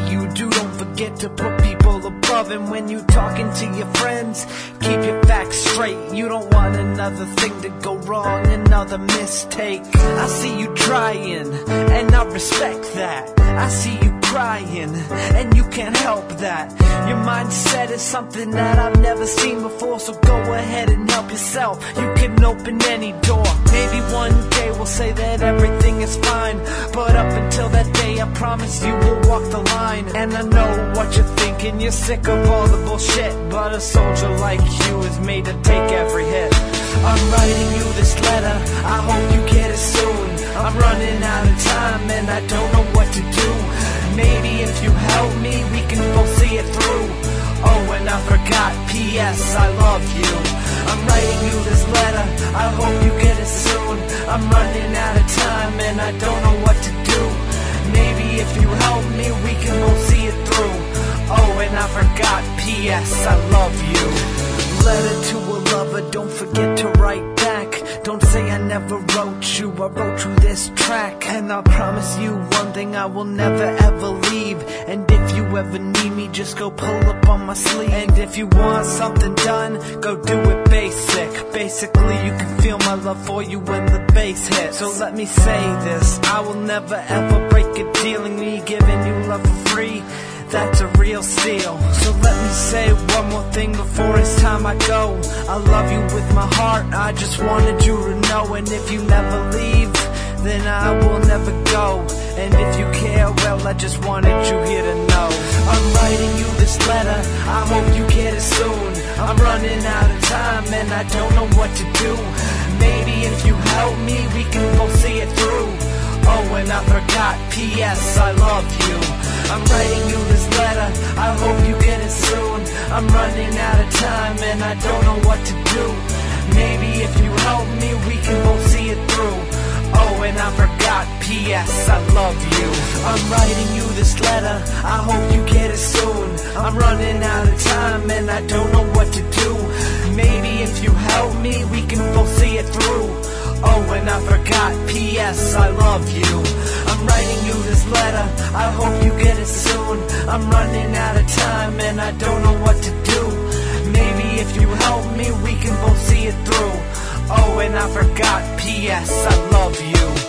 you do, don't forget to put people above. And when you talking to your friends, keep your facts straight. You don't want another thing to go wrong, another mistake. I see you trying, and I respect that. I see you crying, and you can't help that. Your mindset is something that I've never seen before, so go ahead and help yourself. You can open any door. Maybe one day we'll say that everything is fine, but up until that day I promise you will walk the line. And I know what you're thinking, you're sick of all the bullshit, but a soldier like you is made to take every hit. I'm writing you this letter, I hope you get it soon. I'm running out of time and I don't know what to do. Maybe if you help me, we can both see it through. Oh, and I forgot, P.S. I love you. I'm writing you this letter, I hope you get it soon. I'm running out of time and I don't know what to do. Maybe if you help me, we can both see it through. Oh, and I forgot, P.S. I love you. Letter to a lover, don't forget to write back. Don't say I never wrote you, I wrote you this track. And I promise you one thing, I will never ever leave. And if you ever need me, just go pull up on my sleeve. And if you want something done, go do it basic. Basically you can feel my love for you when the bass hits. So let me say this, I will never ever break a deal. And me giving you love for free, that's a real steal. So let me say one more thing before it's time I go. I love you with my heart, I just wanted you to know. And if you never leave, then I will never go. And if you care, well, I just wanted you here to know. I'm writing you this letter, I hope you get it soon. I'm running out of time and I don't know what to do. Maybe if you help me, we can both see it through. Oh, and I forgot, P.S. I love you. I'm writing you this letter, I hope you get it soon. I'm running out of time and I don't know what to do. Maybe if you help me, we can both see it through. Oh, and I forgot, P.S. I love you. I'm writing you this letter, I hope you get it soon. I'm running out of time and I don't know what to do. Maybe if you help me, we can both see it through. Oh, and I forgot, P.S. I love you. I'm writing you this letter, I hope you get it soon. I'm running out of time and I don't know what to do. Maybe if you help me, we can both see it through. Oh, and I forgot, P.S. I love you.